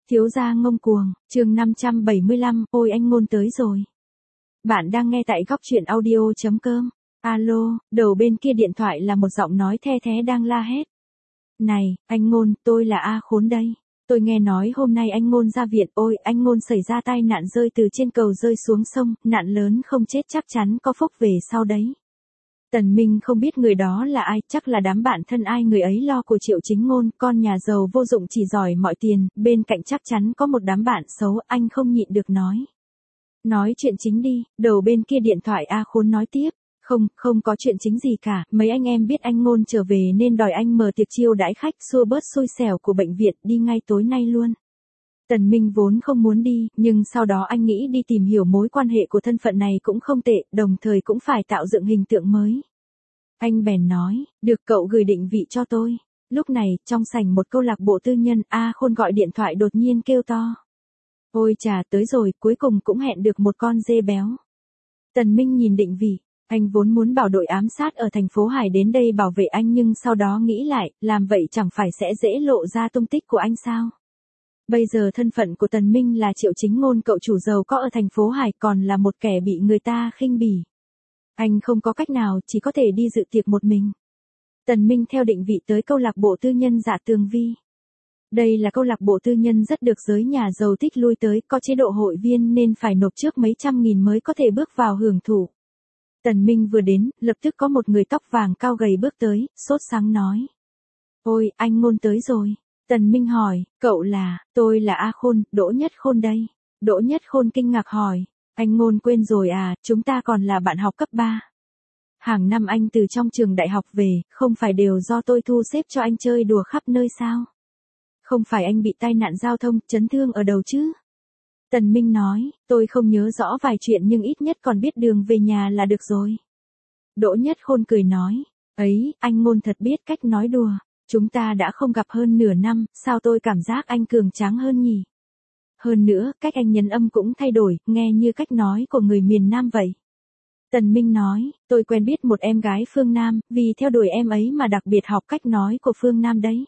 Thiếu gia ngông cuồng, chương 575, ôi anh Ngôn tới rồi. Bạn đang nghe tại góc truyện audio.com. Alo, đầu bên kia điện thoại là một giọng nói the thé đang la hét. Này, anh Ngôn, tôi là A Khốn đây. Tôi nghe nói hôm nay anh Ngôn ra viện, ôi anh Ngôn xảy ra tai nạn rơi từ trên cầu rơi xuống sông, nạn lớn không chết chắc chắn có phúc về sau đấy. Tần Minh không biết người đó là ai, chắc là đám bạn thân ai người ấy lo của Triệu Chính Ngôn, con nhà giàu vô dụng chỉ giỏi mọi tiền, bên cạnh chắc chắn có một đám bạn xấu, anh không nhịn được nói. Nói chuyện chính đi, đầu bên kia điện thoại A Khốn nói tiếp. Không có chuyện chính gì cả, mấy anh em biết anh Ngôn trở về nên đòi anh mở tiệc chiêu đãi khách xua bớt xui xẻo của bệnh viện, đi ngay tối nay luôn. Tần Minh vốn không muốn đi, nhưng sau đó anh nghĩ đi tìm hiểu mối quan hệ của thân phận này cũng không tệ, đồng thời cũng phải tạo dựng hình tượng mới. Anh bèn nói, được cậu gửi định vị cho tôi. Lúc này, trong sảnh một câu lạc bộ tư nhân, A Khôn gọi điện thoại đột nhiên kêu to. Ôi chà, tới rồi, cuối cùng cũng hẹn được một con dê béo. Tần Minh nhìn định vị. Anh vốn muốn bảo đội ám sát ở thành phố Hải đến đây bảo vệ anh nhưng sau đó nghĩ lại, làm vậy chẳng phải sẽ dễ lộ ra tung tích của anh sao? Bây giờ thân phận của Tần Minh là Triệu Chính Ngôn, cậu chủ giàu có ở thành phố Hải, còn là một kẻ bị người ta khinh bỉ. Anh không có cách nào, chỉ có thể đi dự tiệc một mình. Tần Minh theo định vị tới câu lạc bộ tư nhân Dạ Tường Vi. Đây là câu lạc bộ tư nhân rất được giới nhà giàu thích lui tới, có chế độ hội viên nên phải nộp trước mấy trăm nghìn mới có thể bước vào hưởng thụ. Tần Minh vừa đến, lập tức có một người tóc vàng cao gầy bước tới, sốt sắng nói. Ôi, anh Ngôn tới rồi. Tần Minh hỏi, cậu là, tôi là A Khôn, Đỗ Nhất Khôn đây. Đỗ Nhất Khôn kinh ngạc hỏi, anh Ngôn quên rồi à, chúng ta còn là bạn học cấp 3. Hàng năm anh từ trong trường đại học về, không phải đều do tôi thu xếp cho anh chơi đùa khắp nơi sao? Không phải anh bị tai nạn giao thông, chấn thương ở đầu chứ? Tần Minh nói, tôi không nhớ rõ vài chuyện nhưng ít nhất còn biết đường về nhà là được rồi. Đỗ Nhất Khôn cười nói, ấy, anh Ngôn thật biết cách nói đùa, chúng ta đã không gặp hơn nửa năm, sao tôi cảm giác anh cường tráng hơn nhỉ? Hơn nữa, cách anh nhấn âm cũng thay đổi, nghe như cách nói của người miền Nam vậy. Tần Minh nói, tôi quen biết một em gái phương Nam, vì theo đuổi em ấy mà đặc biệt học cách nói của phương Nam đấy.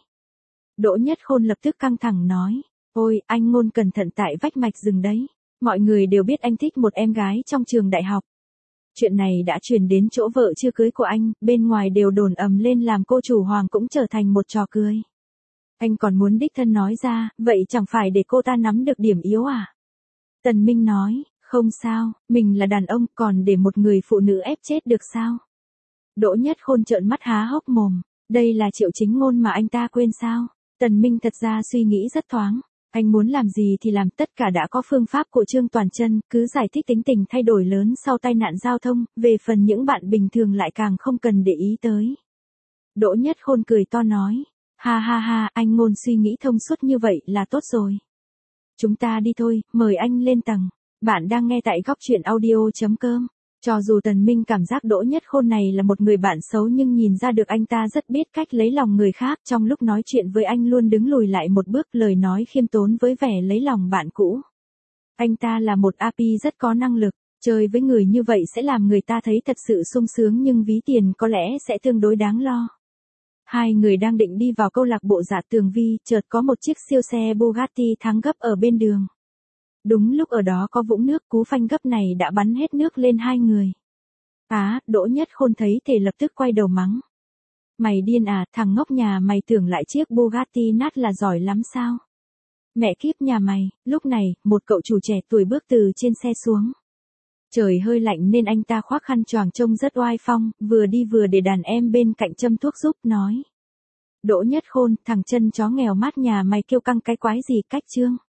Đỗ Nhất Khôn lập tức căng thẳng nói. Ôi, anh Ngôn cẩn thận tại vách mạch rừng đấy. Mọi người đều biết anh thích một em gái trong trường đại học. Chuyện này đã truyền đến chỗ vợ chưa cưới của anh, bên ngoài đều đồn ầm lên làm cô chủ Hoàng cũng trở thành một trò cười. Anh còn muốn đích thân nói ra, vậy chẳng phải để cô ta nắm được điểm yếu à? Tần Minh nói, không sao, mình là đàn ông còn để một người phụ nữ ép chết được sao? Đỗ Nhất Khôn trợn mắt há hốc mồm, đây là Triệu Chính Ngôn mà anh ta quên sao? Tần Minh thật ra suy nghĩ rất thoáng. Anh muốn làm gì thì làm, tất cả đã có phương pháp của Trương Toàn Chân, cứ giải thích tính tình thay đổi lớn sau tai nạn giao thông, về phần những bạn bình thường lại càng không cần để ý tới. Đỗ Nhất Khôn cười to nói, ha ha ha, anh Ngôn suy nghĩ thông suốt như vậy là tốt rồi. Chúng ta đi thôi, mời anh lên tầng. Bạn đang nghe tại góc truyện audio.com. Cho dù Tần Minh cảm giác Đỗ Nhất Khôn này là một người bạn xấu nhưng nhìn ra được anh ta rất biết cách lấy lòng người khác, trong lúc nói chuyện với anh luôn đứng lùi lại một bước, lời nói khiêm tốn với vẻ lấy lòng bạn cũ. Anh ta là một AP rất có năng lực, chơi với người như vậy sẽ làm người ta thấy thật sự sung sướng nhưng ví tiền có lẽ sẽ tương đối đáng lo. Hai người đang định đi vào câu lạc bộ Dạ Tường Vi, chợt có một chiếc siêu xe Bugatti thắng gấp ở bên đường. Đúng lúc ở đó có vũng nước, cú phanh gấp này đã bắn hết nước lên hai người. Đỗ Nhất Khôn thấy thì lập tức quay đầu mắng. Mày điên à, thằng ngốc nhà mày tưởng lại chiếc Bugatti nát là giỏi lắm sao? Mẹ kiếp nhà mày, lúc này, một cậu chủ trẻ tuổi bước từ trên xe xuống. Trời hơi lạnh nên anh ta khoác khăn choàng trông rất oai phong, vừa đi vừa để đàn em bên cạnh châm thuốc giúp, nói. Đỗ Nhất Khôn, thằng chân chó nghèo mát nhà mày kêu căng cái quái gì cách Trương?